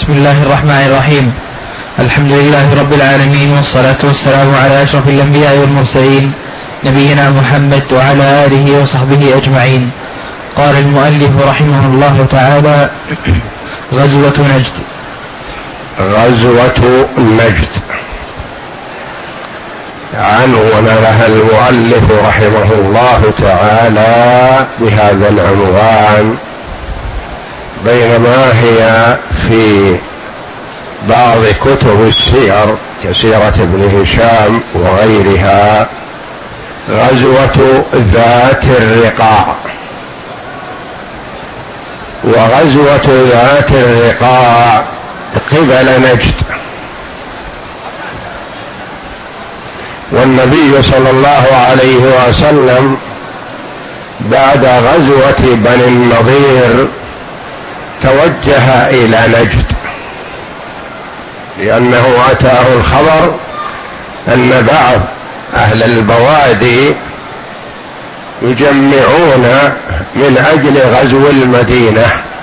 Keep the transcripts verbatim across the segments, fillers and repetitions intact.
بسم الله الرحمن الرحيم. الحمد لله رب العالمين، والصلاة والسلام على أشرف الأنبياء والمرسلين نبينا محمد وعلى آله وصحبه أجمعين. قال المؤلف رحمه الله تعالى: غزوة نجد. غزوة نجد عنون لها المؤلف رحمه الله تعالى بهذا العنوان، بينما هي في بعض كتب السير كسيرة ابن هشام وغيرها غزوة ذات الرقاع. وغزوة ذات الرقاع قبل نجد، والنبي صلى الله عليه وسلم بعد غزوة بني النضير توجه إلى نجد، لأنه أتاه الخبر أن بعض أهل البوادي يجمعون من أجل غزو المدينة،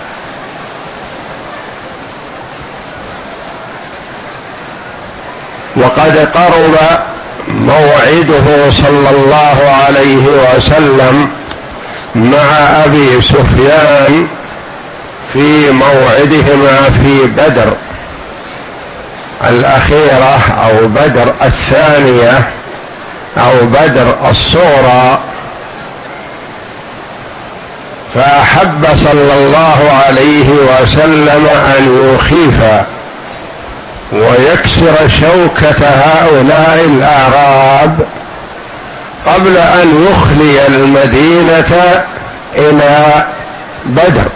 وقد قرب موعده صلى الله عليه وسلم مع أبي سفيان في موعدهما في بدر الأخيرة أو بدر الثانية أو بدر الصغرى، فأحب صلى الله عليه وسلم أن يخيف ويكسر شوكة هؤلاء الأعراب قبل أن يخلي المدينة إلى بدر،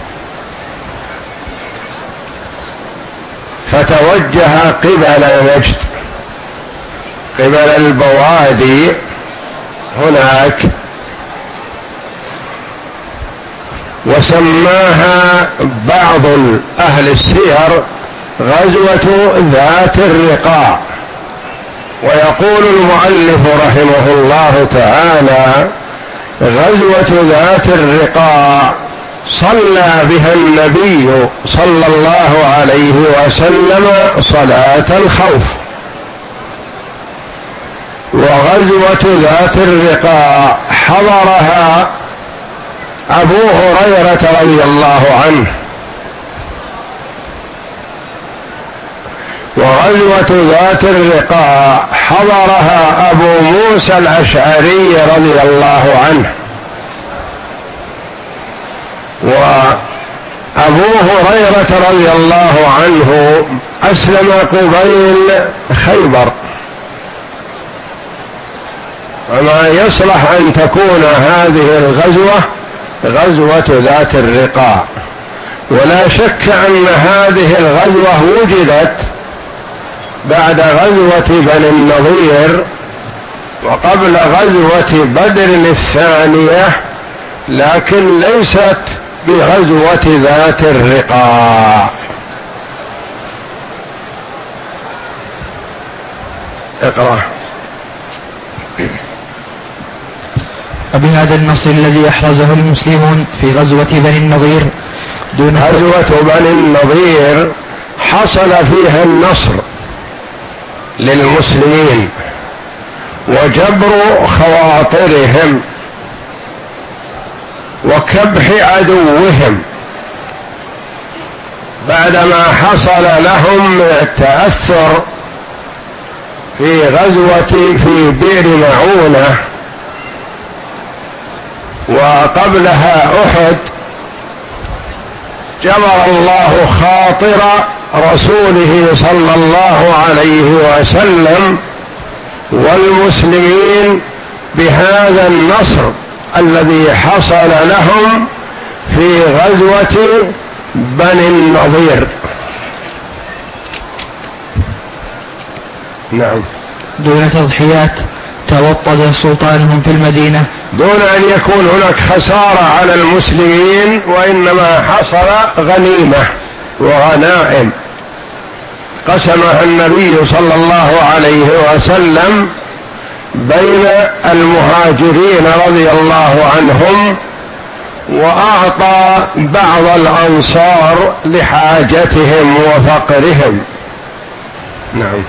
فتوجه قبل نجد، قبل البوادي هناك، وسماها بعض أهل السير غزوة ذات الرقاع. ويقول المؤلف رحمه الله تعالى: غزوة ذات الرقاع صلى بها النبي صلى الله عليه وسلم صلاة الخوف. وغزوة ذات الرقاع حضرها أبو هريرة رضي الله عنه. وغزوة ذات الرقاع حضرها أبو موسى الأشعري رضي الله عنه. وأبو هريرة رضي الله عنه أسلم قبيل خيبر، وما يصلح أن تكون هذه الغزوة غزوة ذات الرقاع. ولا شك أن هذه الغزوة وجدت بعد غزوة بني النضير وقبل غزوة بدر الثانية، لكن ليست بغزوة ذات الرقاع. اقرأ. وبهذا النصر الذي أحرزه المسلمون في غزوة بني النضير دون غزوة بني النضير حصل فيها النصر للمسلمين وجبر خواطرهم وكبح عدوهم، بعدما حصل لهم التأثر في غزوة في بئر معونة وقبلها أحد. جبر الله خاطر رسوله صلى الله عليه وسلم والمسلمين بهذا النصر الذي حصل لهم في غزوة بني النضير. نعم. دون تضحيات توطد سلطانهم في المدينة، دون أن يكون هناك خسارة على المسلمين، وإنما حصل غنيمة وغنائم قسمها النبي صلى الله عليه وسلم بين المهاجرين رضي الله عنهم وأعطى بعض الأنصار لحاجتهم وفقرهم. نعم.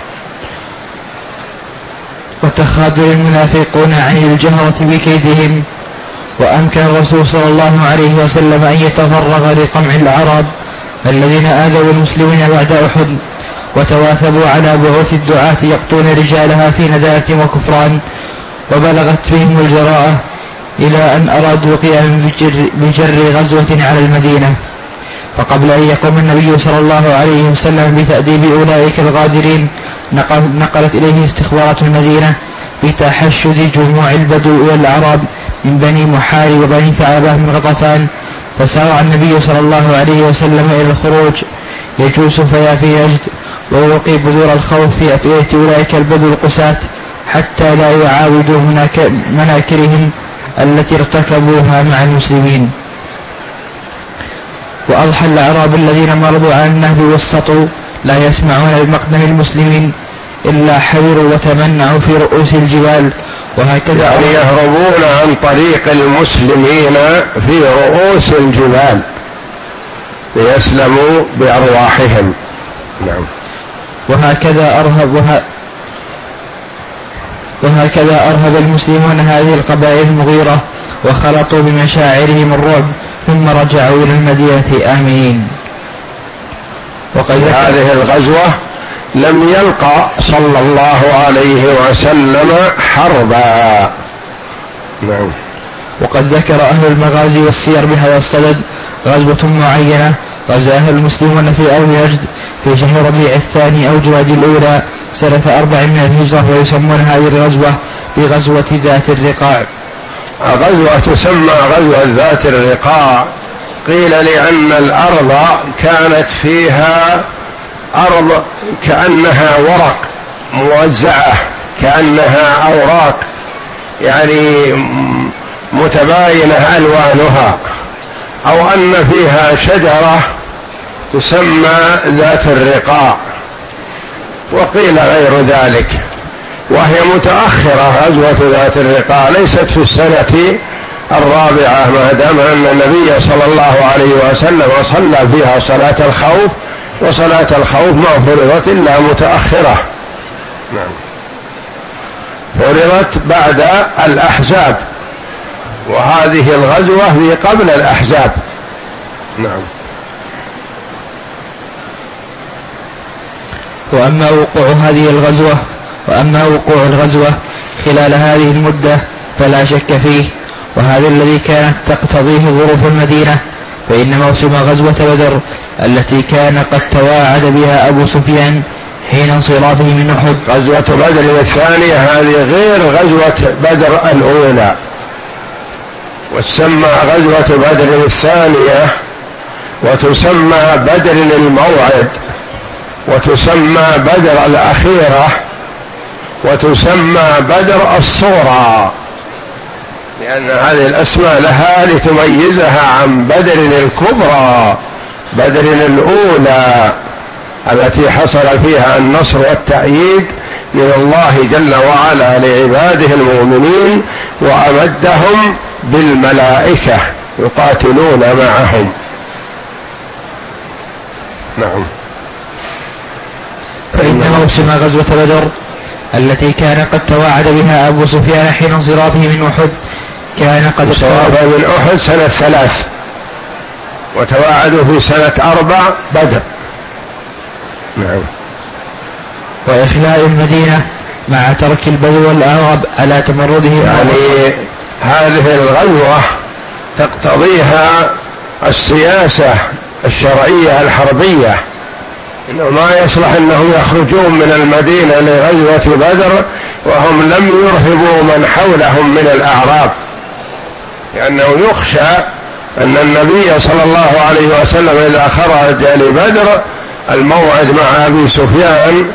وتخاذل المنافقون عن الجهرة بكيدهم، وأمكن الرسول صلى الله عليه وسلم أن يتفرغ لقمع العرب الذين آذوا المسلمين بعد أحد، وتواثبوا على بعوث الدعاة يقطون رجالها في ندالة وكفران، وبلغت بهم الجراءة إلى أن أرادوا قيام بجر, بجر غزوة على المدينة. فقبل أن يقوم النبي صلى الله عليه وسلم بتأديب أولئك الغادرين نقل نقلت إليه استخبارات المدينة بتحشد جموع البدو والأعراب من بني محارب وبني ثعلبة من غطفان، فسارع النبي صلى الله عليه وسلم إلى الخروج يجوس فيا في يجد، ويلقي بذور الخوف في أفئدة أولئك البدو القساة حتى لا يعاودوا مناكرهم التي ارتكبوها مع المسلمين. وأضحى الأعراب الذين مرضوا على النهب والسطو لا يسمعون بمقدم المسلمين إلا حذروا وتمنعوا في رؤوس الجبال، وهكذا يعني يهربون عن طريق المسلمين في رؤوس الجبال ليسلموا بأرواحهم. نعم. وهكذا أرهب وه... وهكذا أرهب المسلمون هذه القبائل المغيرة وخلطوا بمشاعرهم الرعب، ثم رجعوا إلى المدينة آمنين. وقد هذه الغزوة لم يلقى صلى الله عليه وسلم حربا. نعم. وقد ذكر أهل المغازي والسير بهذا الصدد غزوة معينة غزاها المسلمون في أرض نجد في شهر ربيع الثاني أو جواد الأولى سنة أربع من الهجرة، ويسمون هذه الغزوة بغزوة ذات الرقاع. غزوة تسمى غزوة ذات الرقاع قيل لأن الأرض كانت فيها أرض كأنها ورق موزعة، كأنها أوراق يعني متباينة ألوانها، أو أن فيها شجرة تسمى ذات الرقاع، وقيل غير ذلك. وهي متأخرة غزوة ذات الرقاع، ليست في السنة الرابعة، ما دام أن النبي صلى الله عليه وسلم صلى فيها صلاة الخوف، وصلاة الخوف ما فرضت إلا متأخرة. نعم. فرضت بعد الأحزاب، وهذه الغزوة هي قبل الأحزاب. نعم. وأما وقوع هذه الغزوة وأما وقوع الغزوة خلال هذه المدة فلا شك فيه، وهذا الذي كانت تقتضيه ظروف المدينة، فإن موسم غزوة بدر التي كان قد تواعد بها أبو سفيان حين انصرافه من أحد. غزوة بدر الثانية هذه غير غزوة بدر الأولى، وتسمى غزوة بدر الثانية، وتسمى بدر الموعد، وتسمى بدر الأخيرة، وتسمى بدر الصغرى، لأن هذه الأسماء لها لتميزها عن بدر الكبرى، بدر الأولى التي حصل فيها النصر والتأييد من الله جل وعلا لعباده المؤمنين، وأمدهم بالملائكة يقاتلون معهم. نعم. فإن موسم غزوة بدر التي كان قد تواعد بها أبو سفيان حين انصرافه من أحد كان قد انصرافه من أحد سنة ثلاث، وتواعدوا في سنة أربع بدر. نعم. وإخلاء المدينة مع ترك البدو والأعراب على تمرده. يعني هذه الغزوة تقتضيها السياسة الشرعية الحربية، إنه ما يصلح أنهم يخرجون من المدينة لغزوة بدر وهم لم يرهبوا من حولهم من الأعراب، لأنه يخشى أن النبي صلى الله عليه وسلم إذا خرج لبدر الموعد مع أبي سفيان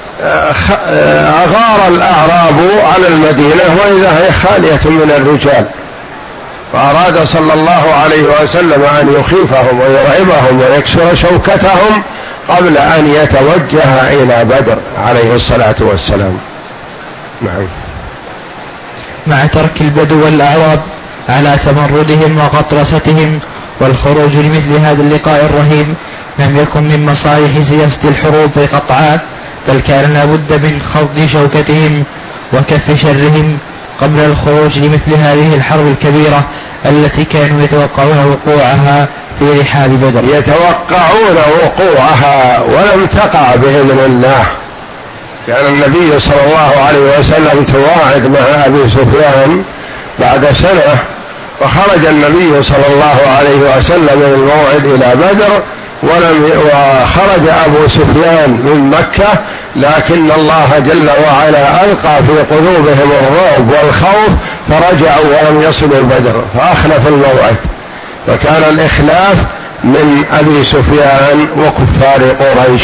أغار الأعراب على المدينة وإذا هي خالية من الرجال، فأراد صلى الله عليه وسلم أن يخيفهم ويرعبهم ويكسر شوكتهم قبل أن يتوجه إلى بدر عليه الصلاة والسلام. نعم. مع ترك البدو والأعراب على تمردهم وغطرستهم، والخروج لمثل هذا اللقاء الرهيب لم يكن من مصالح سياسة الحروب قطعا، بل كان لابد من خض شوكتهم وكف شرهم قبل الخروج لمثل هذه الحرب الكبيرة التي كانوا يتوقعون وقوعها في رحاب بدر. يتوقعون وقوعها ولم تقع بإذن الله. كان النبي صلى الله عليه وسلم تواعد مع أبي سفيان بعد سنة، فخرج النبي صلى الله عليه وسلم من الموعد إلى بدر، ولم وخرج أبو سفيان من مكة، لكن الله جل وعلا ألقى في قلوبهم الرعب والخوف فرجعوا ولم يصلوا بدر، فأخلف الموعد، فكان الإخلاف من أبي سفيان وكفار قريش.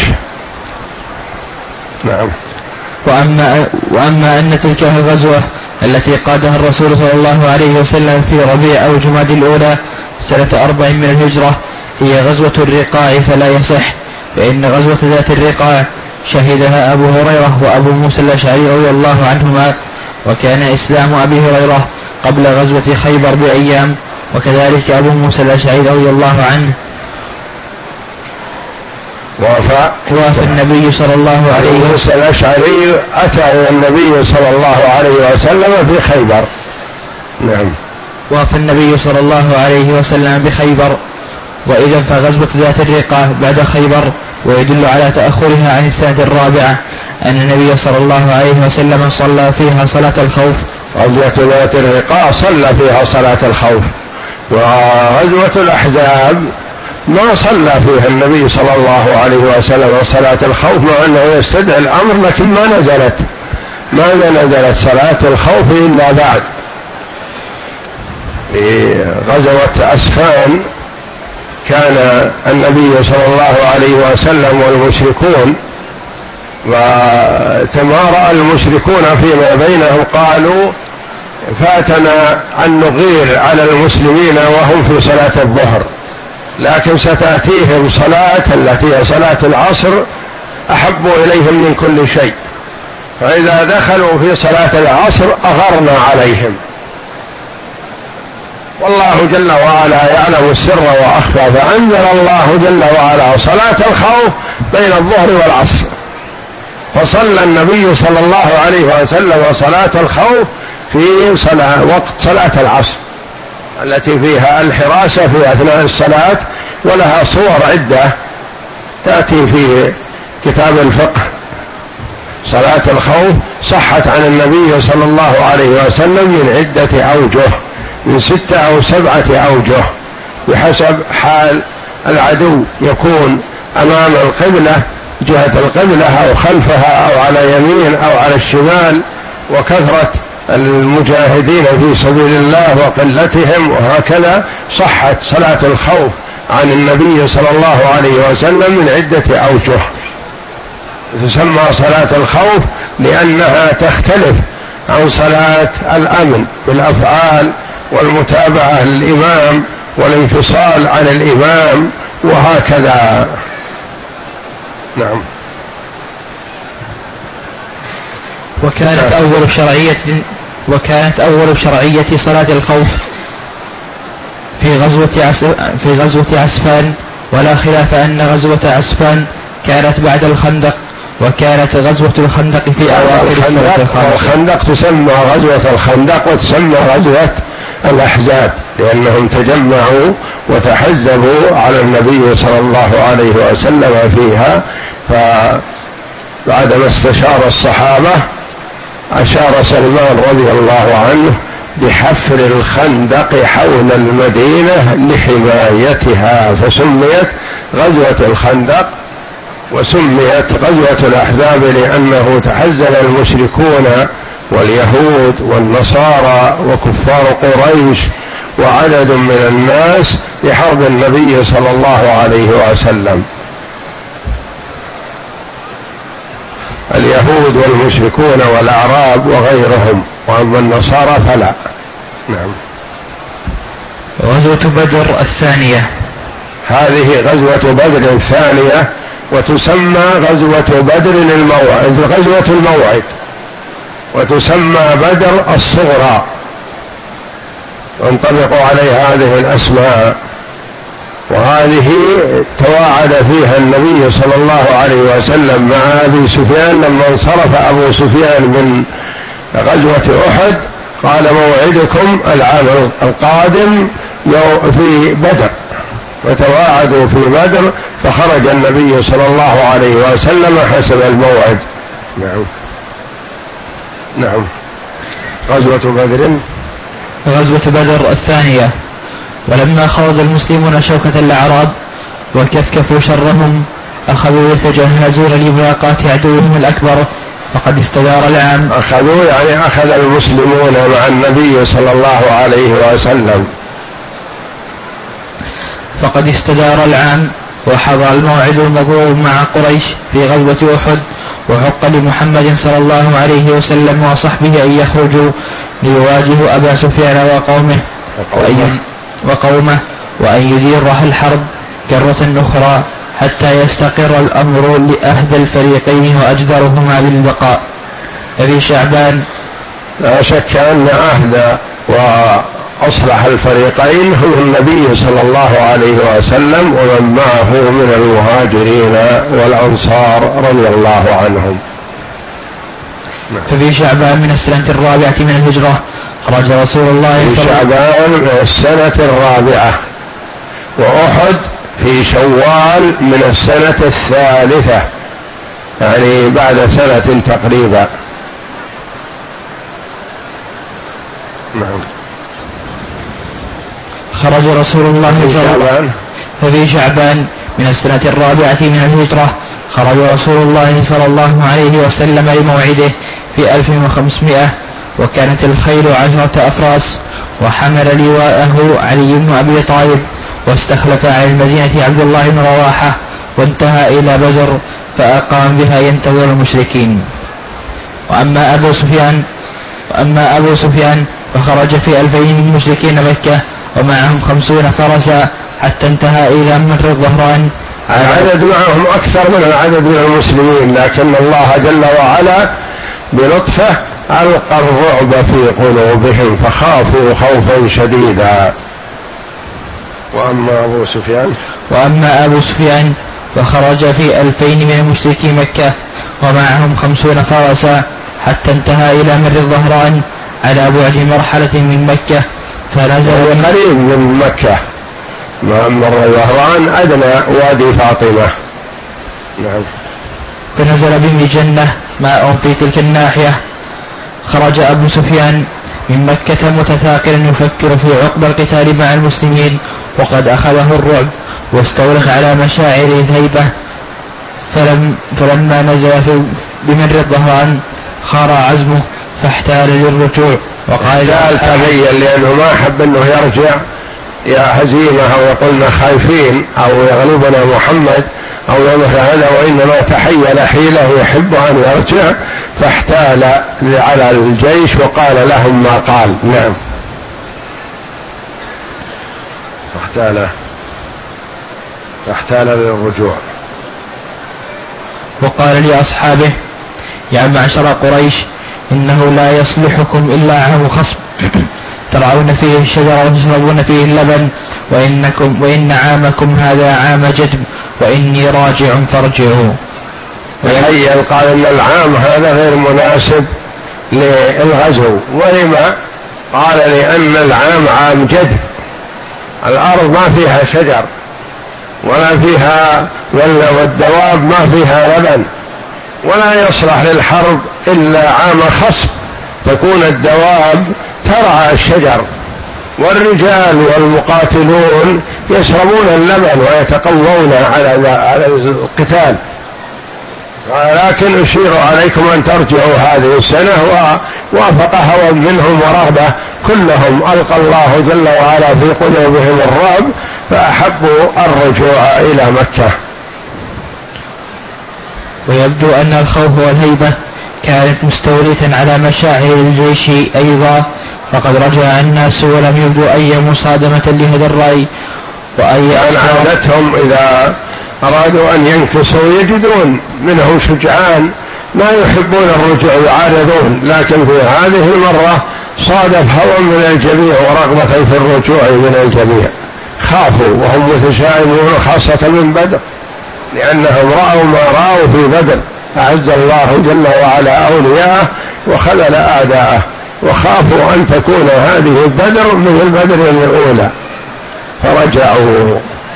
نعم. وأما, وأما أن تلك الغزوة التي قادها الرسول صلى الله عليه وسلم في ربيع أو جمادى الأولى سنة أربع من الهجرة هي غزوة الرقاع فلا يصح، فإن غزوة ذات الرقاع شهدها أبو هريرة وأبو موسى الأشعري رضي الله عنهما، وكان إسلام أبي هريرة قبل غزوة خيبر بأيام، وكذلك أبو موسى الأشعري رضي الله عنه. وفى وفى النبي صلى الله عليه وسلم. موسى الأشعري أتى النبي صلى الله عليه وسلم في خيبر. نعم. وفى النبي صلى الله عليه وسلم بخيبر، وإذا فغزوة ذات الرقاع بعد خيبر، ويدل على تأخرها عن السنة الرابعة أن النبي صلى الله عليه وسلم صلى فيها صلاة الخوف. غزوة ذات الرقاع صلى فيها صلاة الخوف، وغزوة الأحزاب ما صلى فيها النبي صلى الله عليه وسلم صلاة الخوف، مع أنه يستدعي الأمر، لكن ما نزلت ما نزلت صلاة الخوف إلا بعد. في غزوة أسفان كان النبي صلى الله عليه وسلم والمشركون، وتمارأ المشركون فيما بينهم، قالوا فاتنا أن نغير على المسلمين وهم في صلاة الظهر، لكن ستأتيهم صلاة التي هي صلاة العصر أحب إليهم من كل شيء، فإذا دخلوا في صلاة العصر أغرنا عليهم، والله جل وعلا يعلم السر وأخفى، فأنزل الله جل وعلا صلاة الخوف بين الظهر والعصر، فصلى النبي صلى الله عليه وسلم صلاة الخوف في صلاة وقت صلاة العصر التي فيها الحراسة في أثناء الصلاة، ولها صور عدة تأتي في كتاب الفقه. صلاة الخوف صحت عن النبي صلى الله عليه وسلم من عدة أوجه، من ستة أو سبعة أوجه بحسب حال العدو، يكون أمام القبلة جهة القبلة أو خلفها أو على يمين أو على الشمال، وكثرة المجاهدين في سبيل الله وقلتهم، وهكذا صحت صلاة الخوف عن النبي صلى الله عليه وسلم من عدة أوجه. تسمى صلاة الخوف لأنها تختلف عن صلاة الأمن بالأفعال والمتابعة للإمام والانفصال عن الإمام وهكذا. نعم. وكانت أول شرعية وكانت أول شرعية صلاة الخوف في غزوة عس... في غزوة عسفان، ولا خلاف أن غزوة عسفان كانت بعد الخندق، وكانت غزوة الخندق في أواخر السنة الخامسة. الخندق تسمى غزوة الخندق وتسمى غزوة الأحزاب، لأنهم تجمعوا وتحزبوا على النبي صلى الله عليه وسلم فيها، فبعدما استشار الصحابة أشار سلمان رضي الله عنه بحفر الخندق حول المدينة لحمايتها، فسميت غزوة الخندق، وسميت غزوة الأحزاب لأنه تحزب المشركون واليهود والنصارى وكفار قريش وعدد من الناس لحرب النبي صلى الله عليه وسلم، اليهود والمشركون والأعراب وغيرهم، وأما النصارى فلا. نعم. غزوة بدر الثانية، هذه غزوة بدر الثانية، وتسمى غزوة بدر الموعد، غزوة الموعد، وتسمى بدر الصغرى، وانطبقوا عليه هذه الأسماء. وهذه تواعد فيها النبي صلى الله عليه وسلم مع أبي سفيان لما انصرف أبو سفيان من غزوة أحد، قال موعدكم العام القادم في بدر، وتواعدوا في بدر، فخرج النبي صلى الله عليه وسلم حسب الموعد. نعم نعم. غزوة بدر غزوة بدر الثانية. ولما خاض المسلمون شوكة الأعراب وكفكفوا شرهم أخذوا يتجهزون لملاقاة عدوهم الأكبر، فقد استدار العام. أخذوا يعني أخذ المسلمون مع النبي صلى الله عليه وسلم. فقد استدار العام وحضر الموعد المذكور مع قريش في غزوة أحد، وحق لمحمد صلى الله عليه وسلم وصحبه أن يخرجوا ليواجهوا أبا سفيان وقومه وأن وقومه وأن يديرها الحرب كرة أخرى حتى يستقر الأمر لأهدى الفريقين وأجدرهما بالبقاء. ففي شعبان. لا شك أن أهدى وأصلح الفريقين هو النبي صلى الله عليه وسلم ومن معه من المهاجرين والأنصار رضي الله عنهم. ففي شعبان من السنة الرابعة من الهجرة خرج رسول الله في شعبان من السنة الرابعة، وأحد في شوال من السنة الثالثة، يعني بعد سنة تقريبا. نعم. خرج رسول الله صلى الله عليه وسلم ففي شعبان من السنة الرابعة من الهجرة خرج رسول الله صلى الله عليه وسلم لموعده في ألف وخمسمائة، وكانت الخيل عشرة أفراس، وحمل لواءه علي بن أبي طالب، واستخلف على المدينة عبد الله بن رواحة، وانتهى إلى بدر فأقام بها ينتظر المشركين. وأما أبو سفيان وأما أبو سفيان فخرج في ألفين من مشركين مكة ومعهم خمسون فرسا حتى انتهى إلى مر الظهران. العدد معهم أكثر من العدد من المسلمين، لكن الله جل وعلا بلطفه ألقى الرعب في قلوبهم فخافوا خوفا شديدا. وأما أبو سفيان وأما أبو سفيان فخرج في ألفين من مشركي مكة ومعهم خمسون فرسا حتى انتهى إلى مر الظهران على بعد مرحلة من مكة، فنزل قريب من مكة. مر الظهران أدنى وادي فاطمة. نعم. فنزل بمجنة ماء في تلك الناحية. خرج أبو سفيان من مكة متثاقلا يفكر في عقب القتال مع المسلمين، وقد أخذه الرعب واستولت على مشاعر الهيبة. فلم فلما نزل في بمر الظهران خار عزمه فاحتال للرجوع وقال تبين، لأنه ما أحب أنه يرجع يا هزيمة أو يقولنا خايفين أو يغلبنا محمد أو يمثل هذا، وإنما تحيل حيله يحب أن يرجع، فاحتال على الجيش وقال لهم ما قال. نعم. فاحتال فاحتال للرجوع وقال لأصحابه: يا معشر قريش، إنه لا يصلحكم إلا عام خصب ترعون فيه الشجر وتشربون فيه اللبن، وإنكم وإن عامكم هذا عام جدب وإني راجع فارجعوا. ويحيى قال إن العام هذا غير مناسب للغزو. ولما؟ قال لأن العام عام جدب، الأرض ما فيها شجر ولا فيها والدواب ما فيها لبن، ولا يصلح للحرب إلا عام خصب تكون الدواب ترعى الشجر والرجال والمقاتلون يشربون اللبن ويتقوون على على القتال. ولكن أشير عليكم أن ترجعوا هذه السنة. ووافق هوى منهم ورغبة كلهم ألقى الله جل وعلا في قلوبهم الرعب فأحبوا الرجوع إلى مكة. ويبدو أن الخوف والهيبة كانت مستولية على مشاعر الجيش أيضا، فقد رجع الناس ولم يبدو أي مصادمة لهذا الرأي. وأي عن عادتهم إذا أرادوا أن ينكسوا يجدون منه شجعان ما يحبون الرجوع يعارضون، لكن في هذه المرة صادف هوى من الجميع ورغبة في الرجوع من الجميع، خافوا وهم متشائمون خاصة من بدر، لأنهم رأوا ما رأوا في بدر، أعز الله جل وعلا أولياءه وخذل أعداءه، وخافوا أن تكون هذه بدر مثل بدر الأولى فرجعوا.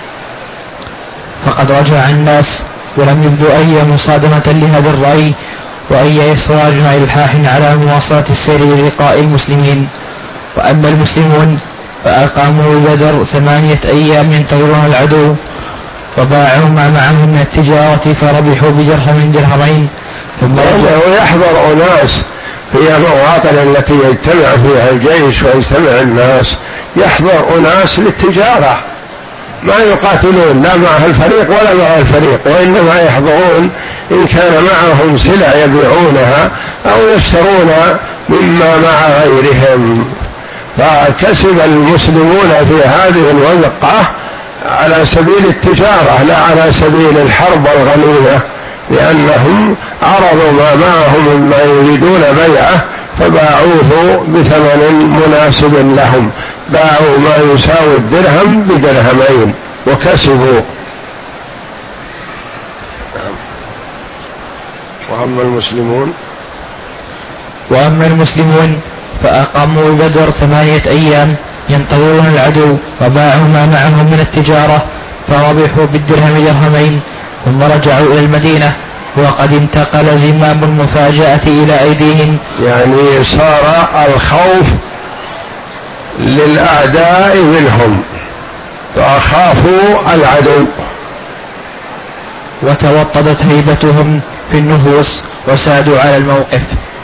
فقد رجع الناس ولم يبدوا أي مصادمة لهذا الرأي وأي إصرار إلحاح على مواصلة السير للقاء المسلمين. وأما المسلمون فأقاموا بدر ثمانية أيام ينتظرون العدو، وباعوا ما معهم من التجارة فربحوا بدرهم درهمين. ثم يحضر أناس في المواطن التي يجتمع فيها الجيش ويجتمع الناس، يحضر أناس للتجارة، ما يقاتلون لا مع الفريق ولا مع الفريق، وإنما يحضرون إن كان معهم سلع يبيعونها أو يشترون مما مع غيرهم. فكسب المسلمون في هذه الوقعة على سبيل التجارة لا على سبيل الحرب والغنيمة، لأنهم عرضوا ما معهم مما يريدون بيعه فباعوه بثمن مناسب لهم، باعوا ما يساوي الدرهم بدرهمين وكسبوا. وأما المسلمون وأما المسلمون فأقاموا بدر ثمانية أيام ينتظرون العدو، وباعوا ما معهم من التجارة فربحوا بالدرهم درهمين، ثم رجعوا إلى المدينة وقد انتقل زمام المفاجأة إلى أيديهم. يعني صار الخوف للأعداء منهم فأخافوا العدو، وتوطدت هيبتهم في النفوس وسادوا على الموقف.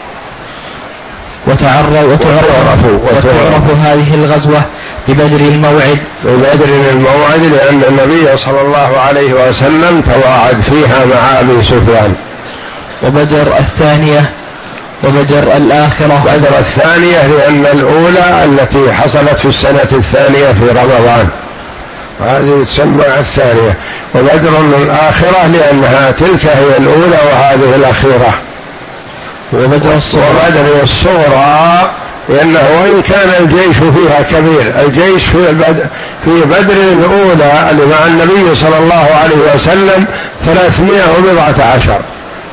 وتعرفوا وتعرفوا, وتعرفوا هذه الغزوة ببدر الموعد ببدر الموعد لأن النبي صلى الله عليه وسلم تواعد فيها مع أبي سفيان. وبدر الثانية وبدر الآخرة. بدر الثانية لأن الأولى التي حصلت في السنة الثانية في رمضان، وهذه تسمى الثانية. وبدر الآخرة لأنها تلك هي الأولى وهذه الأخيرة. وبدر الصغرى, وبدر الصغرى لأنه وإن كان الجيش فيها كبير، الجيش في بدر, في بدر الأولى اللي مع النبي صلى الله عليه وسلم ثلاثمائة وبضعة عشر،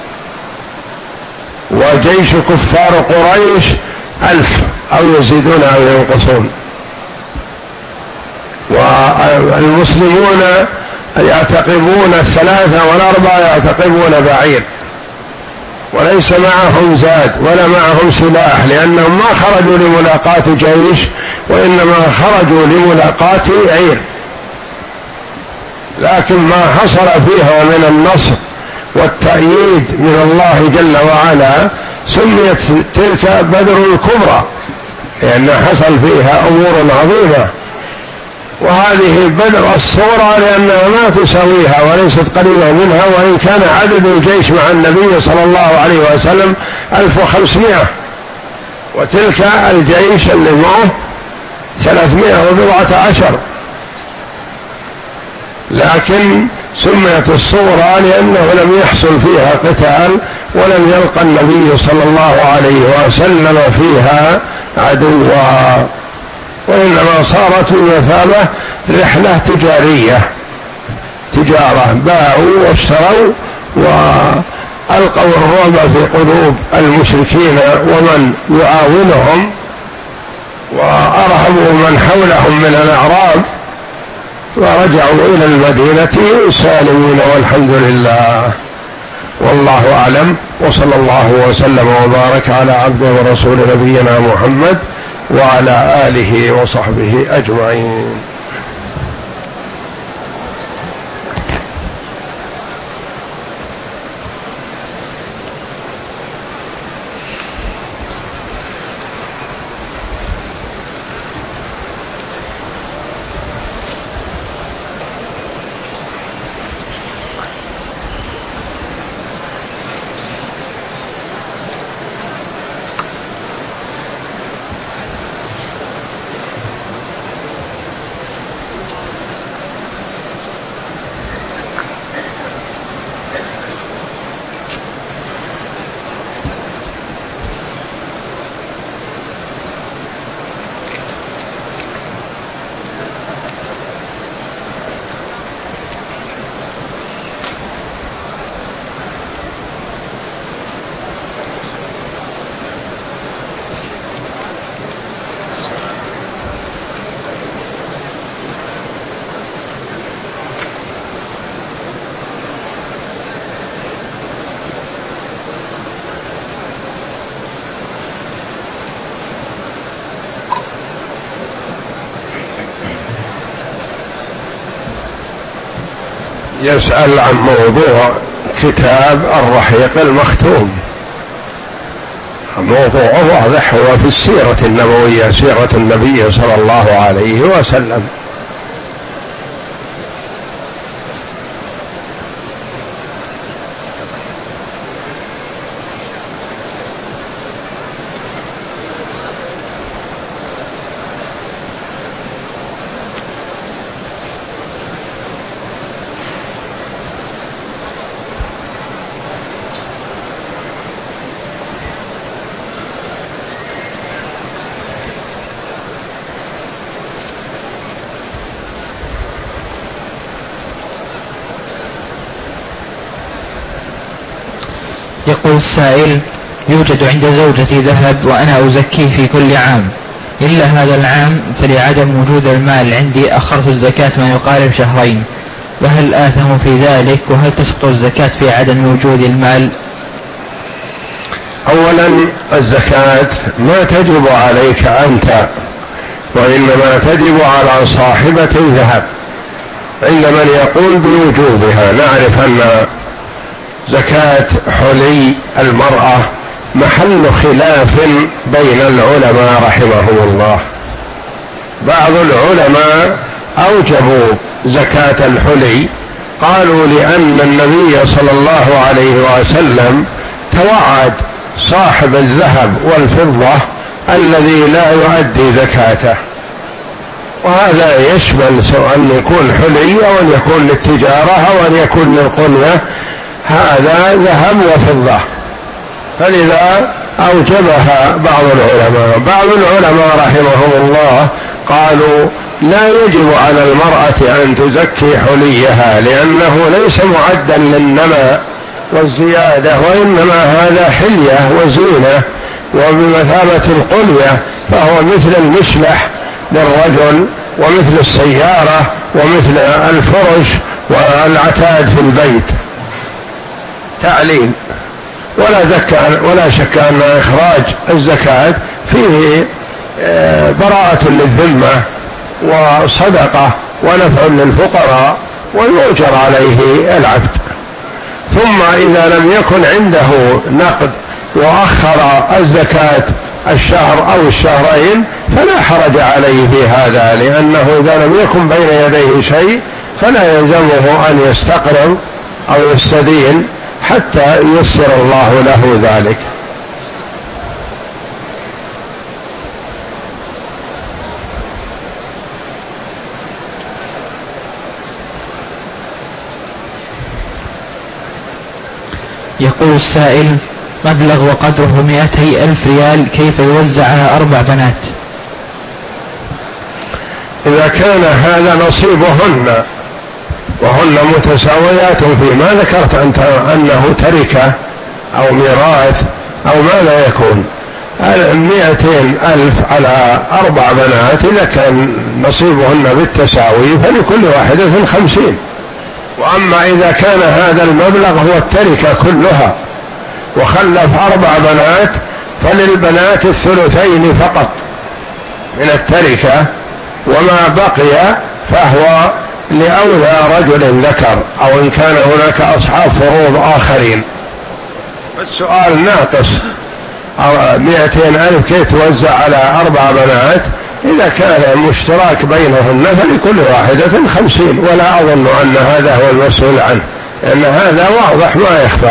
وجيش كفار قريش ألف أو يزيدون أو ينقصون. والمسلمون يعتقبون الثلاثة والأربعة يعتقبون بعير، وليس معهم زاد ولا معهم سلاح، لأنهم ما خرجوا لملاقاة جيش وإنما خرجوا لملاقاة عير. لكن ما حصل فيها من النصر والتأييد من الله جل وعلا سميت تلك بدر الكبرى، لأن حصل فيها أمور عظيمة. وهذه بدر الصغرى لأنها ما تساويها وليست قريبة منها، وإن كان عدد الجيش مع النبي صلى الله عليه وسلم ألف وخمسمائة، وتلك الجيش اللي معه ثلاثمائة وبضعة عشر. لكن سميت الصغرى لأنه لم يحصل فيها قتال ولم يلقى النبي صلى الله عليه وسلم فيها عدوا، وإنما صارت المثابة رحلة تجارية، تجارة، باعوا واشتروا وألقوا الرعب في قلوب المشركين ومن يعاونهم، وأرهبوا من حولهم من الأعراب، ورجعوا إلى المدينة سالمين والحمد لله. والله أعلم، وصلى الله وسلم وبارك على عبده ورسول نبينا محمد وعلى آله وصحبه أجمعين. يسأل عن موضوع كتاب الرحيق المختوم. موضوعه واضح، هو في السيرة النبوية، سيرة النبي صلى الله عليه وسلم. يقول السائل: يوجد عند زوجتي ذهب وأنا أزكيه في كل عام، إلا هذا العام فلعدم وجود المال عندي أخرت الزكاة ما يقارب شهرين، وهل آثم في ذلك؟ وهل تسقط الزكاة في عدم وجود المال؟ أولا الزكاة ما تجب عليك أنت، وإنما تجب على صاحبة الذهب عند من يقول بوجوبها. نعرف أن زكاة حلي المرأة محل خلاف بين العلماء رحمهم الله. بعض العلماء أوجبوا زكاة الحلي، قالوا لأن النبي صلى الله عليه وسلم توعد صاحب الذهب والفضة الذي لا يؤدي زكاته، وهذا يشمل سواء أن يكون حلي أو أن يكون للتجارة أو أن يكون للقنية، هذا ذهب وفضة، فلذا أوجبها بعض العلماء. بعض العلماء رحمهم الله قالوا لا يجب على المرأة أن تزكي حليها، لأنه ليس معدا للنماء والزيادة، وإنما هذا حلية وزينة وبمثابة القنية، فهو مثل المشلح للرجل ومثل السيارة ومثل الفرش والعتاد في البيت، تعليل. ولا ذكر ولا شك أن إخراج الزكاة فيه براءة للذمة وصدقة ونفع للفقراء ويؤجر عليه العبد. ثم إذا لم يكن عنده نقد وأخر الزكاة الشهر أو الشهرين فلا حرج عليه في هذا، لأنه إذا لم يكن بين يديه شيء فلا يلزمه أن يستقرض أو يستدين حتى ييسر الله له ذلك. يقول السائل: مبلغ وقدره مئتي ألف ريال، كيف يوزع على أربع بنات؟ إذا كان هذا نصيبهن وهن متساويات فيما ذكرت أنت أنه تركة أو ميراث أو ماذا يكون، مئتين ألف على أربع بنات إذا كان نصيبهن بالتساوي فلكل واحدة خمسين. وأما إذا كان هذا المبلغ هو التركة كلها وخلف أربع بنات فللبنات الثلثين فقط من التركة، وما بقي فهو لأولى رجل ذكر أو إن كان هناك أصحاب فروض آخرين. السؤال ناقص، مئتين ألف كيف توزع على أربع بنات؟ إذا كان مشترك بينهن فلكل واحدة خمسين، ولا أظن أن هذا هو المسؤول عنه، لأن هذا واضح ما يخفى.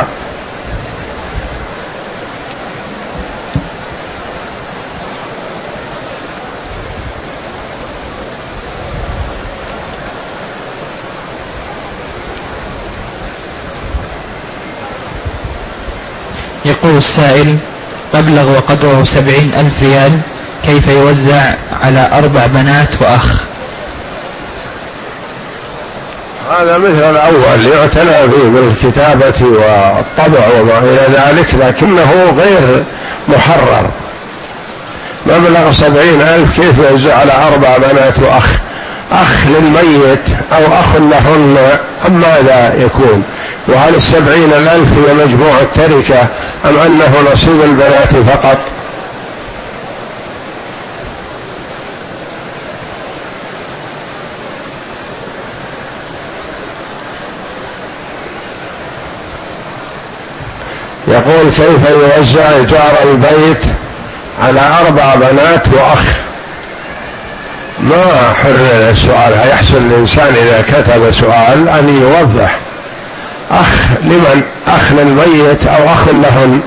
يقول السائل: مبلغ وقدره سبعين ألف ريال، كيف يوزع على أربع بنات وأخ؟ هذا مثل الأول يعتنى به بالكتابة والطبع وما إلى ذلك، لكنه غير محرر. مبلغ سبعين ألف كيف يوزع على أربع بنات وأخ؟ أخ للميت أو أخ لهن أم ماذا يكون؟ وهل السبعين الألف هي مجموع التركة أم أنه نصيب البنات فقط؟ يقول كيف يوزع إيجار البيت على أربع بنات وأخ؟ ما حرر السؤال. هيحسن الإنسان إذا كتب سؤال أن يوضح. أخ لمن؟ أخ للميت أو أخ لهن،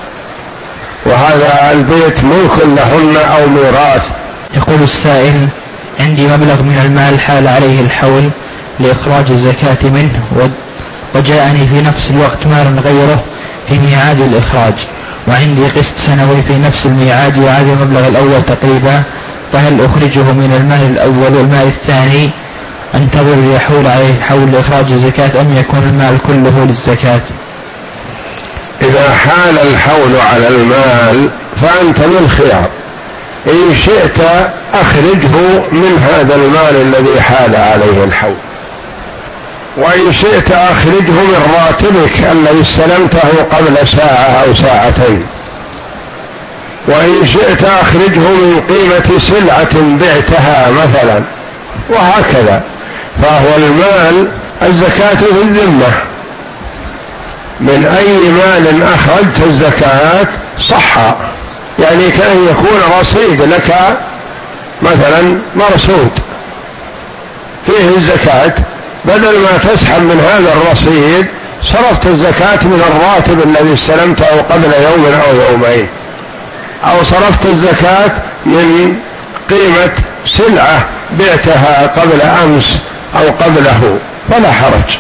وهذا البيت ملك لهن أو ميراث. يقول السائل: عندي مبلغ من المال حال عليه الحول لإخراج الزكاة منه، وجاءني في نفس الوقت مال غيره في ميعاد الإخراج، وعندي قسط سنوي في نفس الميعاد يعادل المبلغ الأول تقريبا، فهل أخرجه من المال الأول والمال الثاني أنتظر يحول عليه الحول لإخراج الزكاة، أم يكون المال كله للزكاة؟ إذا حال الحول على المال فأنت بالخيار، إن شئت أخرجه من هذا المال الذي حال عليه الحول، وإن شئت أخرجه من راتبك الذي استلمته قبل ساعة أو ساعتين، وإن شئت أخرجه من قيمة سلعة بعتها مثلا، وهكذا. فهو المال الزكاة في الذمة، من أي مال أخرجت الزكاة صح، يعني كأن يكون رصيد لك مثلا مرصود فيه الزكاة، بدل ما تسحب من هذا الرصيد صرفت الزكاة من الراتب الذي استلمته قبل يوم أو يومين، أو صرفت الزكاة من قيمة سلعة بعتها قبل أمس أو قبله، فلا حرج.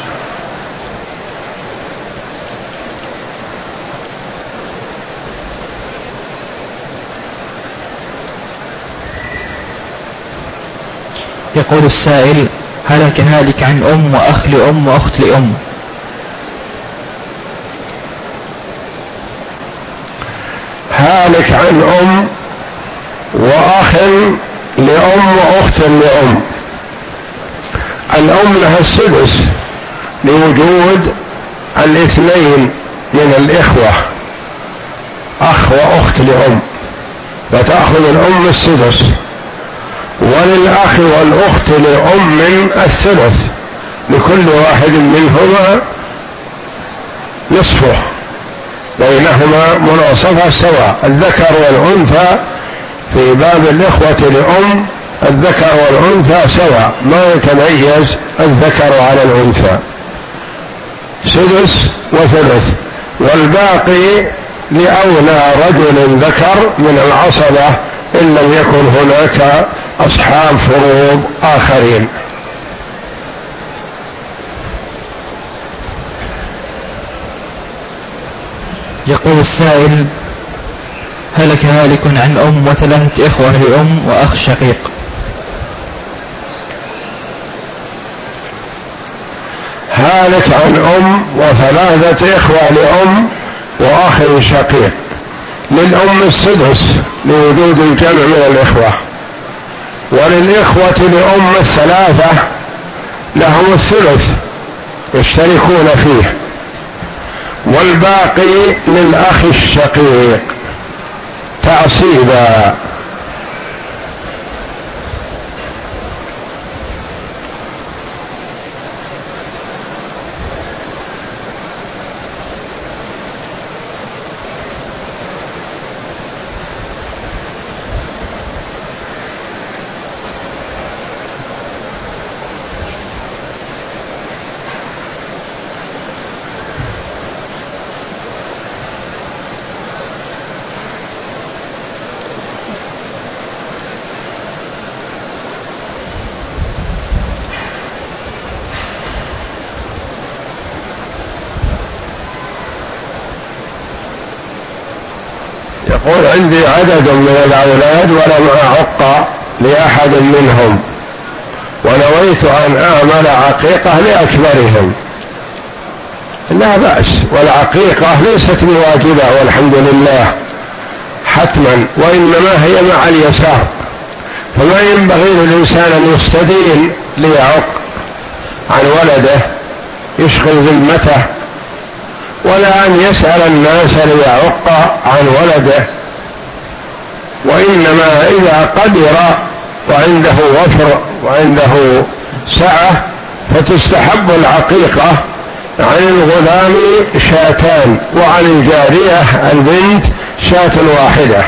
يقول السائل: هلك هالك عن أم وأخ لأم وأخت لأم. هالك عن أم وأخ لأم وأخت لأم، الأم لها السدس لوجود الاثنين من الإخوة، أخ وأخت لأم، وتأخذ الأم السدس، وللأخ والأخت لأم الثلث، لكل واحد منهما نصفه، بينهما مناصفة سواء. الذكر والأنثى في باب الإخوة لأم الذكر والأنثى سواء، ما يتميز الذكر على الأنثى، سدس وثلث، والباقي لأولى رجل ذكر من العصبة إن لم يكن هناك أصحاب فروض آخرين. يقول السائل: هلك هالك عن أم وثلاثة إخوة لأم وأخ شقيق. هالك عن أم وثلاثة إخوة لأم وأخ شقيق، للأم السدس لوجود الجمع من الإخوة، وللإخوة لأم الثلاثة لهم الثلث يشتركون فيه، والباقي للأخ الشقيق تعصيبا. يقول: عندي عدد من الأولاد ولم أعق لأحد منهم، ونويت أن أعمل عقيقة لأكبرهم. لا بأس، والعقيقة ليست بواجبة والحمد لله حتما، وإنما هي مع اليسار، فما ينبغي للإنسان أن يستدين ليعق عن ولده يشغل ذمته، ولا أن يسأل الناس ليعق عن ولده، وإنما إذا قدر وعنده وفر وعنده سعة فتستحب العقيقة عن الغلام شاتان وعن الجارية البنت شاة واحدة.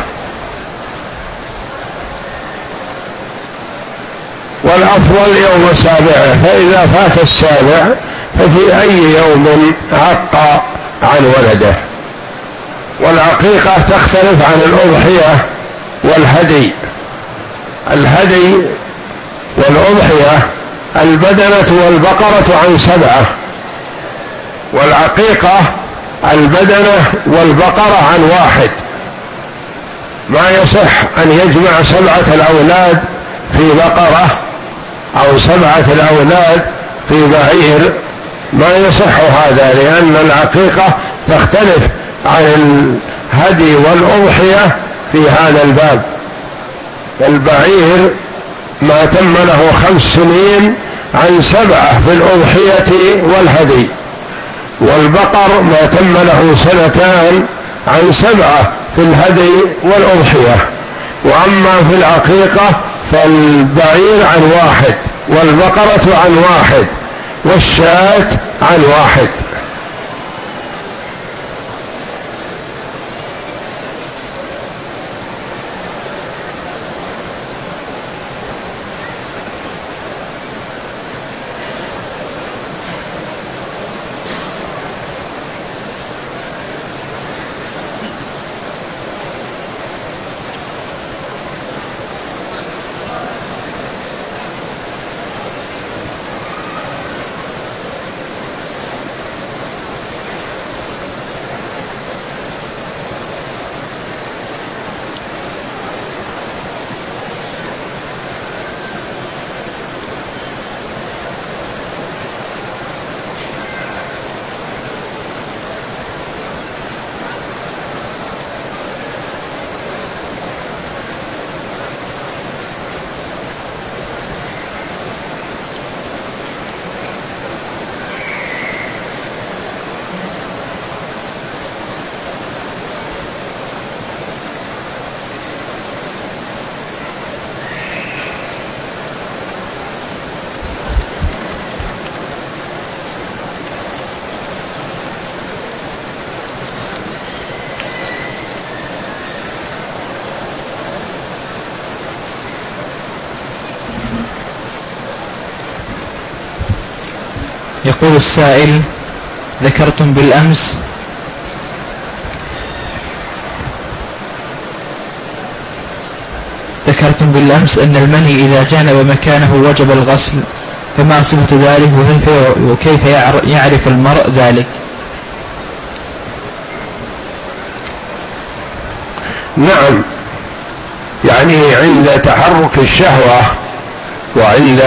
والأفضل يوم سابعه، فإذا فات السابع ففي أي يوم عق عن ولده. والعقيقة تختلف عن الأضحية والهدي. الهدي والأضحية البدنة والبقرة عن سبعة، والعقيقة البدنة والبقرة عن واحد. ما يصح أن يجمع سبعة الأولاد في بقرة أو سبعة الأولاد في بعير، ما يصح هذا، لأن العقيقة تختلف عن الهدي والأضحية في هذا الباب. البعير ما تم له خمس سنين عن سبعة في الأضحية والهدي، والبقر ما تم له سنتان عن سبعة في الهدي والأضحية. وأما في العقيقة فالبعير عن واحد، والبقرة عن واحد، والشاة عن واحد. يقول السائل: ذكرتم بالأمس ذكرتم بالأمس أن المني إذا جانب مكانه وجب الغسل، فما صفة ذلك وكيف يعرف المرء ذلك؟ نعم، يعني عند تحرك الشهوة وعند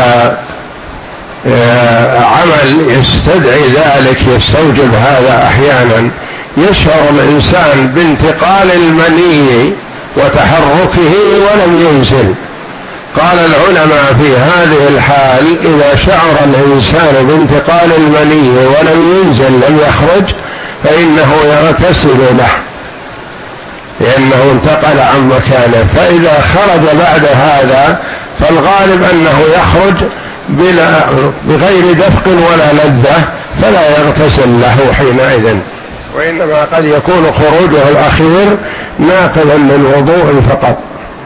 عمل يستدعي ذلك يستوجب هذا أحيانا، يشعر الإنسان بانتقال المني وتحركه ولم ينزل. قال العلماء في هذه الحال إذا شعر الإنسان بانتقال المني ولم ينزل لم يخرج فإنه يغتسل له، لأنه انتقل عن مكانه. فإذا خرج بعد هذا فالغالب أنه يخرج بلا بغير دفق ولا لذة، فلا يغتسل له حينئذ، وإنما قد يكون خروجه الأخير ناقضا للوضوء فقط.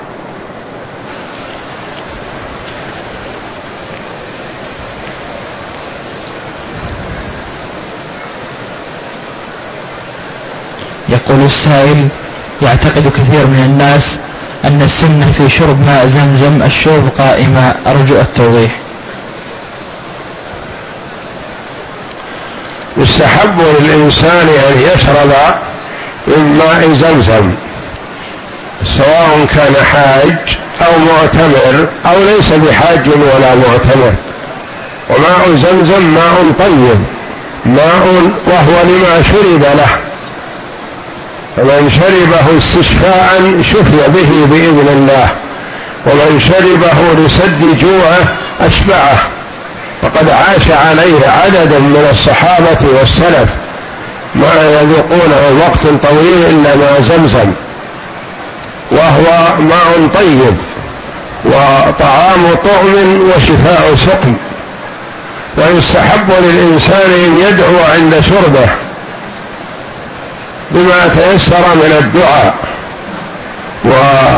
يقول السائل: يعتقد كثير من الناس أن السنة في شرب ماء زمزم الشرب قائما، أرجو التوضيح. يستحب للإنسان أن يشرب من ماء زمزم سواء كان حاج أو معتمر أو ليس بحاج ولا معتمر. وماء زمزم ماء طيب، ماء وهو لما شرب له، فمن شربه استشفاء شفي به بإذن الله، ومن شربه لسد جوعه أشبعه. فقد عاش عليه عدد من الصحابة والسلف ما يذوقونه وقت طويل إلا ماء زمزم، وهو ماء طيب وطعام طعم وشفاء سقم. ويستحب للإنسان أن يدعو عند شربه بما تيسر من الدعاء، و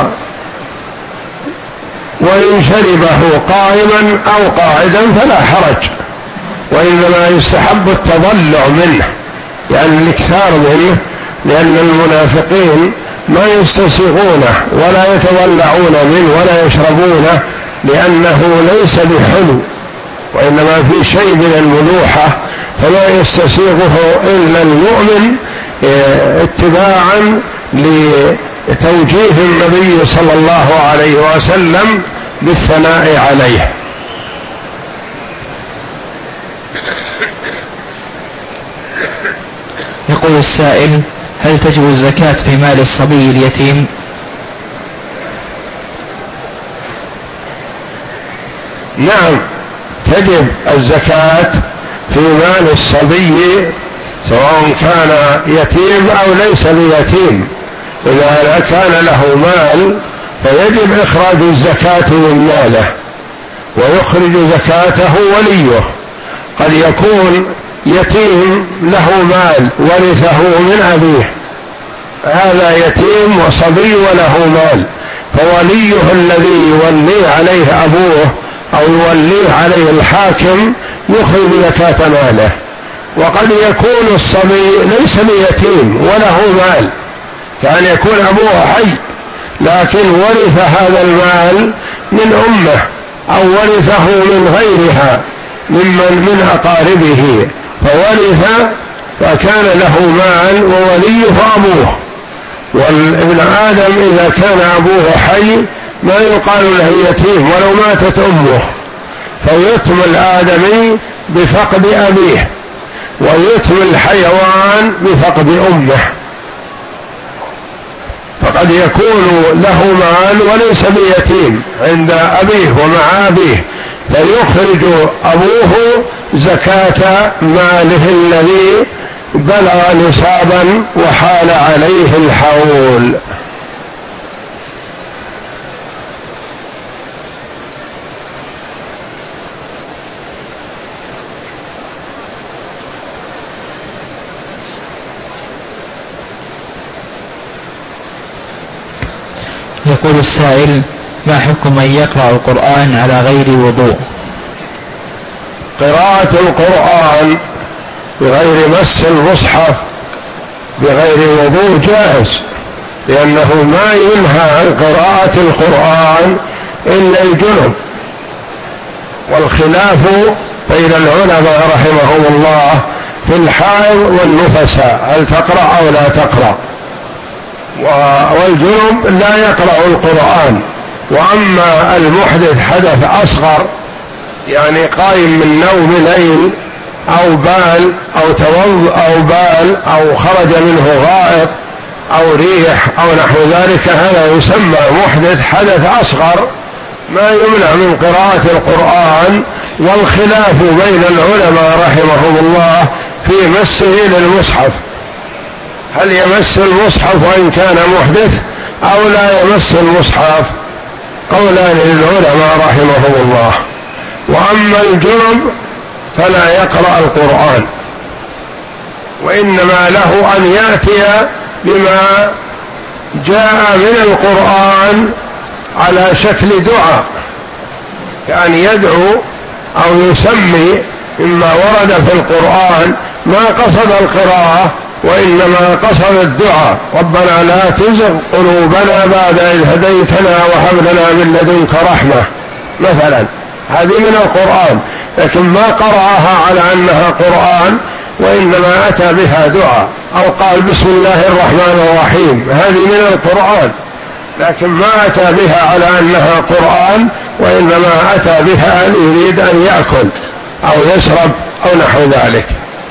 وإن شربه قائما أو قاعدا فلا حرج، وإنما يستحب التضلع منه، يعني الاكثار منه، لأن المنافقين ما يستسيغونه ولا يتضلعون منه ولا يشربونه، لأنه ليس بحلو وإنما في شيء من الملوحة، فلا يستسيغه إلا المؤمن اتباعا لتوجيه النبي صلى الله عليه وسلم بالثناء عليه. يقول السائل: هل تجب الزكاة في مال الصبي اليتيم؟ نعم، تجب الزكاة في مال الصبي سواء كان يتيم أو ليس بيتيم. إذا كان له مال فيجب إخراج الزكاة من ماله، ويخرج زكاته وليه. قد يكون يتيم له مال ورثه من أبيه، هذا يتيم وصبي وله مال، فوليه الذي يوليه عليه أبوه أو يوليه عليه الحاكم يخرج زكاة ماله. وقد يكون الصبي ليس بيتيم وله مال، كان يكون أبوه حي لكن ورث هذا المال من أمه أو ورثه من غيرها ممن من أقاربه، فورث فكان له مال ووليه أبوه. والابن آدم إذا كان أبوه حي ما يقال له يتيم ولو ماتت أمه، فيتم الآدمي بفقد أبيه، ويتم الحيوان بفقد أمه. فقد يكون له مال وليس بيتيم عند أبيه ومع أبيه، فيخرج أبوه زكاة ماله الذي بلغ نصابا وحال عليه الحول. يقول السائل: ما حكم من يقرأ القرآن على غير وضوء؟ قراءة القرآن بغير مس المصحف بغير وضوء جائز، لأنه ما ينهى عن قراءة القرآن إلا الجنب. والخلاف بين العلماء رحمهم الله في الحائض والنفساء، هل تقرأ أو لا تقرأ. والجنب لا يقرأ القرآن. وأما المحدث حدث أصغر، يعني قائم من نوم ليل أو بال أو توضأ أو بال أو خرج منه غائط أو ريح أو نحو ذلك، هذا يسمى محدث حدث أصغر، ما يمنع من قراءة القرآن. والخلاف بين العلماء رحمهم الله في مسه للمصحف، هل يمس المصحف وإن كان محدث أو لا يمس المصحف؟ قولان للعلماء رحمهم الله. وأما الجنب فلا يقرأ القرآن، وإنما له أن يأتي بما جاء من القرآن على شكل دعاء، كأن يدعو أو يسمي مما ورد في القرآن، ما قصد القراءة وإنما قصد الدعاء: ربنا لا تزغ قلوبنا بعد إذ هديتنا وهب لنا من لدنك رحمة مثلا، هذه من القرآن، لكن ما قرأها على أنها قرآن وإنما أتى بها دعاء، أو قال بسم الله الرحمن الرحيم، هذه من القرآن، لكن ما أتى بها على أنها قرآن وإنما أتى بها يريد أن يأكل أو يشرب أو نحو ذلك.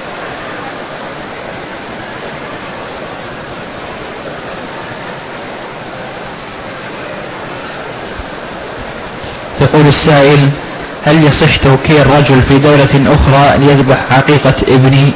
يقول السائل: هل يصح توكيل رجل في دولة أخرى ليذبح عقيقة ابني؟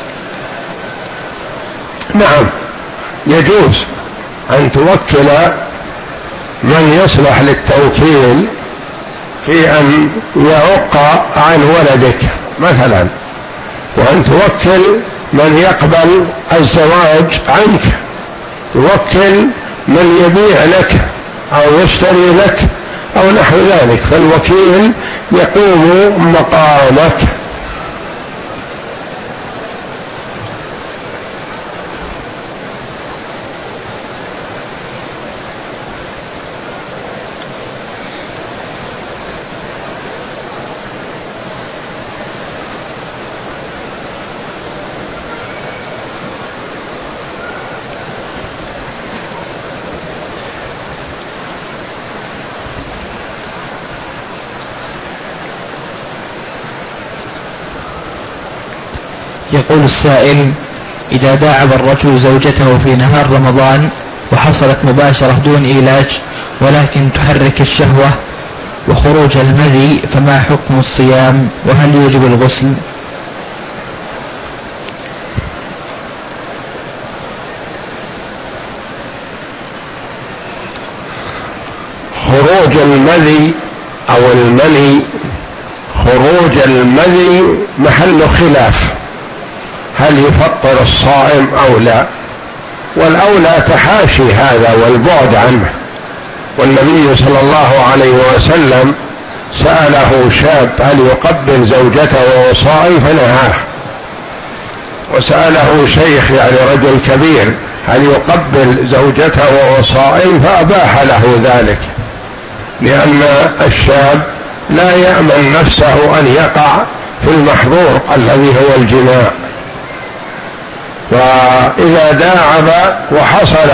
نعم، يجوز أن توكل من يصلح للتوكيل في أن يعق عن ولدك مثلا، وأن توكل من يقبل الزواج عنك، توكل من يبيع لك أو يشتري لك أو نحو ذلك، فالوكيل يقوم مقامك. يقول السائل: إذا داعب الرجل زوجته في نهار رمضان وحصلت مباشرة دون علاج ولكن تحرك الشهوة وخروج المذي، فما حكم الصيام وهل يوجب الغسل؟ خروج المذي أو المني، خروج المذي محل خلاف، هل يفطر الصائم أو لا؟ والأولى تحاشي هذا والبعد عنه. والنبي صلى الله عليه وسلم سأله شاب هل يقبل زوجته وهو صائم فنهاه، وسأله شيخ يعني رجل كبير هل يقبل زوجته وهو صائم فأباح له ذلك، لأن الشاب لا يأمن نفسه أن يقع في المحظور الذي هو الجماع. وإذا داعب وحصل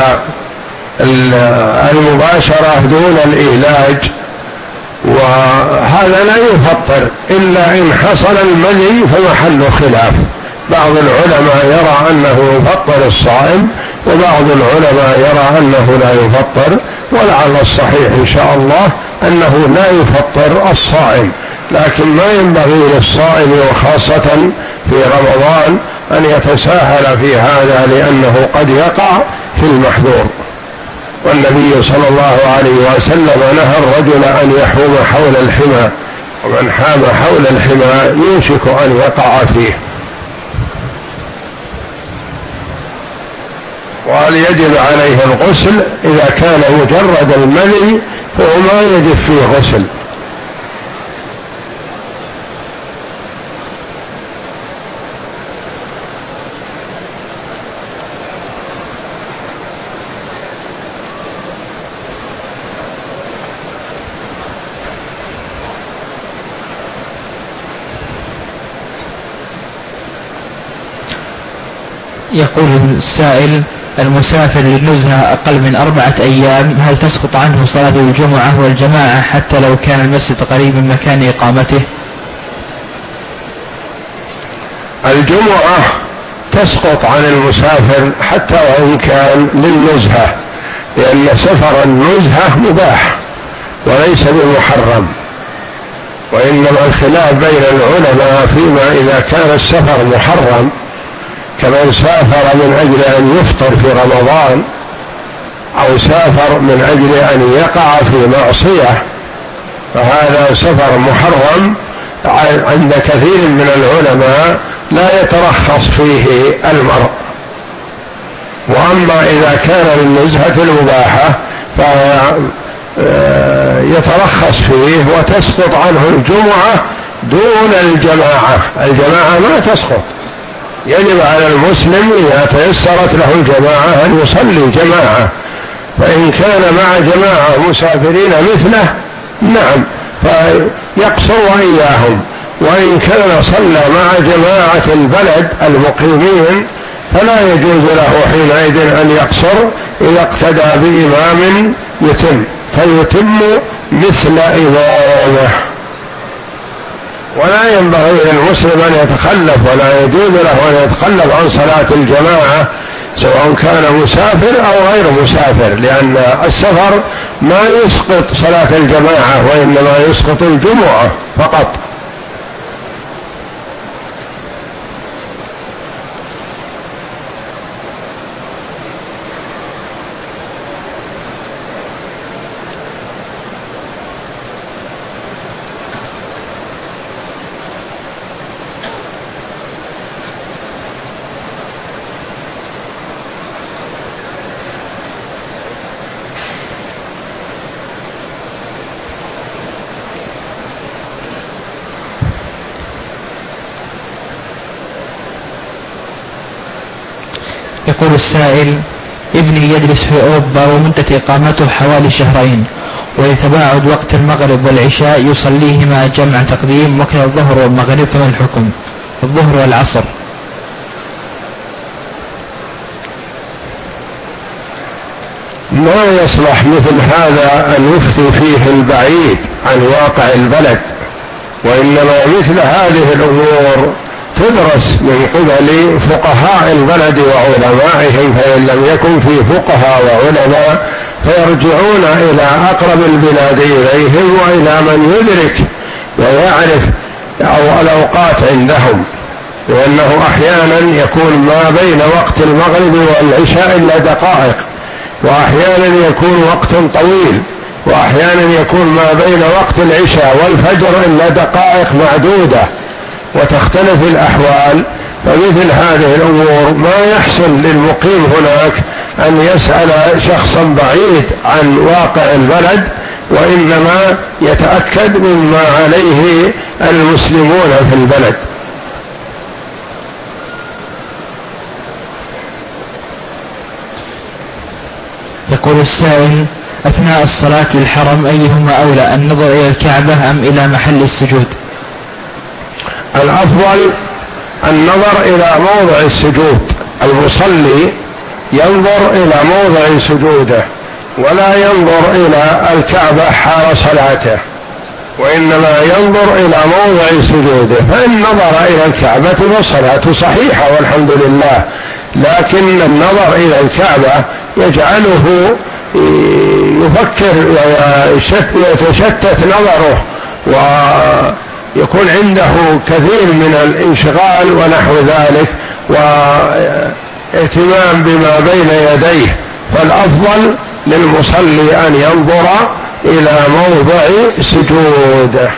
المباشرة دون العلاج وهذا لا يفطر إلا إن حصل المني فمحل خلاف، بعض العلماء يرى أنه يفطر الصائم وبعض العلماء يرى أنه لا يفطر، ولعل الصحيح إن شاء الله أنه لا يفطر الصائم، لكن ما ينبغي للصائم وخاصة في رمضان أن يتساهل في هذا لأنه قد يقع في المحظور. والنبي صلى الله عليه وسلم نهى الرجل أن يحوم حول الحمى، ومن حام حول الحمى يوشك أن يقع فيه. وهل يجب عليه الغسل؟ إذا كان مجرد المني فهو ما يجب فيه غسل. يقول السائل: المسافر للنزهة أقل من أربعة أيام هل تسقط عنه صلاة الجمعة والجماعة حتى لو كان المسجد قريب من مكان إقامته؟ الجمعة تسقط عن المسافر حتى وإن كان للنزهة، لأن سفر النزهة مباح وليس بمحرم، وإنما الخلاف بين العلماء فيما إذا كان السفر محرم، كمن سافر من أجل أن يفطر في رمضان أو سافر من أجل أن يقع في معصية، فهذا سفر محرم عند كثير من العلماء لا يترخص فيه المرء. وأما إذا كان للنزهة المباحة فيترخص فيه وتسقط عنه الجمعة دون الجماعة. الجماعة ما تسقط، يجب على المسلم إذا تيسرت له الجماعة أن يصلي جماعة، فإن كان مع جماعة مسافرين مثله نعم فيقصر وإياهم، وإن كان صلى مع جماعة البلد المقيمين فلا يجوز له حينئذ أن يقصر إذا اقتدى بإمام يتم، فيتم مثل إمامه. ولا ينبغي للمسلم أن يتخلف، ولا يجوز له أن يتخلف عن صلاة الجماعة سواء كان مسافر أو غير مسافر، لأن السفر ما يسقط صلاة الجماعة وإنما يسقط الجمعة فقط. يقول السائل: ابني يدرس في أوروبا ومدة إقامته حوالي شهرين، ويتباعد وقت المغرب والعشاء يصليهما جمع تقديم، وكذا الظهر والمغرب، فما الحكم؟ الظهر والعصر. ما يصلح مثل هذا أن يفتي فيه البعيد عن واقع البلد، وإنما مثل هذه الأمور تدرس من قبل فقهاء البلد وعلمائهم، فإن لم يكن في فقهاء وعلماء فيرجعون إلى أقرب البلاد إليهم وإلى من يدرك ويعرف أو الأوقات عندهم، لأنه أحيانا يكون ما بين وقت المغرب والعشاء إلا دقائق، وأحيانا يكون وقت طويل، وأحيانا يكون ما بين وقت العشاء والفجر إلا دقائق معدودة، وتختلف الأحوال. فمثل هذه الأمور ما يحسن للمقيم هناك أن يسأل شخصا بعيد عن واقع البلد، وإنما يتأكد مما عليه المسلمون في البلد. يقول السائل: أثناء الصلاة للحرم أيهما أولى، النظر إلى الكعبة أم إلى محل السجود؟ الأفضل النظر إلى موضع السجود، المصلي ينظر إلى موضع سجوده ولا ينظر إلى الكعبة حال صلاته، وإنما ينظر إلى موضع سجوده، فإن نظر إلى الكعبة فالصلاة صحيحة والحمد لله، لكن النظر إلى الكعبة يجعله يفكر ويتشتت نظره ويكون عنده كثير من الانشغال ونحو ذلك واهتمام بما بين يديه. فالأفضل للمصلي أن ينظر إلى موضع سجوده.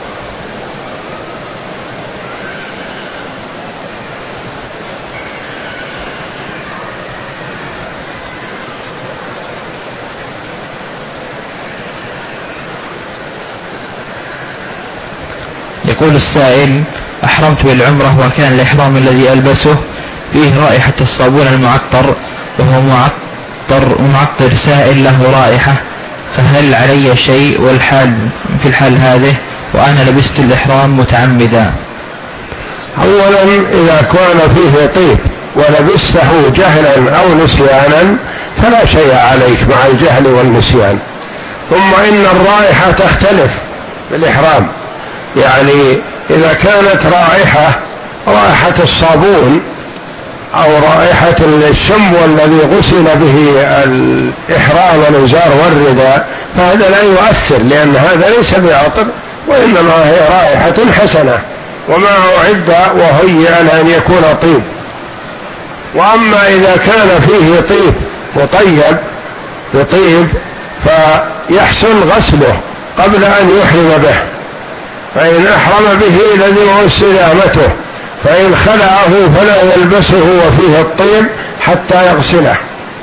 يقول السائل: أحرمت بالعمرة وكان الإحرام الذي ألبسه فيه رائحة الصابون المعطر، وهو معطر معطر سائل له رائحة، فهل علي شيء والحال في الحال هذه وأنا لبست الإحرام متعمدا؟ أولا إذا كان فيه طيب ولبسته جهلا أو نسيانا فلا شيء عليك مع الجهل والنسيان. ثم إن الرائحة تختلف بالإحرام، يعني إذا كانت رائحة رائحة الصابون أو رائحة الشمو الذي غسل به الإحرام والإزار والرداء فهذا لا يؤثر، لأن هذا ليس بعطر وإنما هي رائحة حسنة وما أعد وهيئ لأن يكون طيب. وأما إذا كان فيه طيب مطيب بطيب فيحسن غسله قبل أن يحرم به، فإن أحرم به لزمه استدامته، فإن خلعه فلا يلبسه وفيه الطيب حتى يغسله.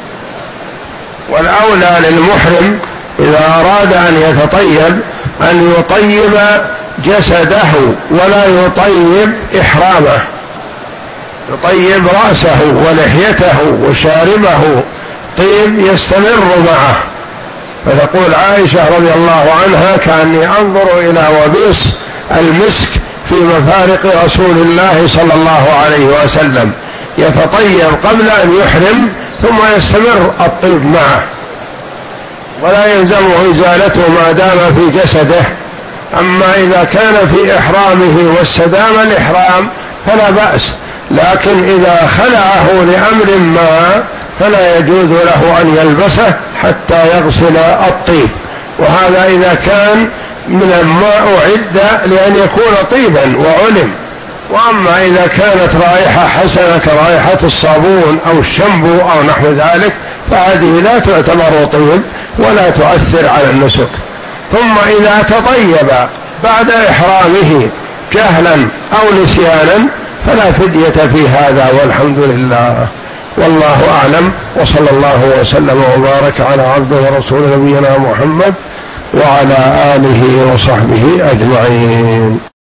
والأولى للمحرم إذا أراد أن يتطيب أن يطيب جسده ولا يطيب إحرامه، يطيب رأسه ولحيته وشاربه طيب يستمر معه. فتقول عائشة رضي الله عنها: كأني أنظر إلى وبيص المسك في مفارق رسول الله صلى الله عليه وسلم، يتطيب قبل أن يحرم ثم يستمر الطيب معه ولا يلزمه إزالته ما دام في جسده. أما إذا كان في إحرامه واستدام الإحرام فلا بأس، لكن إذا خلعه لأمر ما فلا يجوز له أن يلبسه حتى يغسل الطيب، وهذا إذا كان من ما أعد لأن يكون طيبا وعلم. وأما إذا كانت رائحة حسنة كرائحة الصابون أو الشامبو أو نحو ذلك فهذه لا تعتبر طيب ولا تؤثر على النسك. ثم إذا تطيب بعد إحرامه جهلا أو نسيانا فلا فدية في هذا، والحمد لله، والله أعلم. وصلى الله وسلم وبارك على عبده ورسوله نبينا محمد وعلى آله وصحبه أجمعين.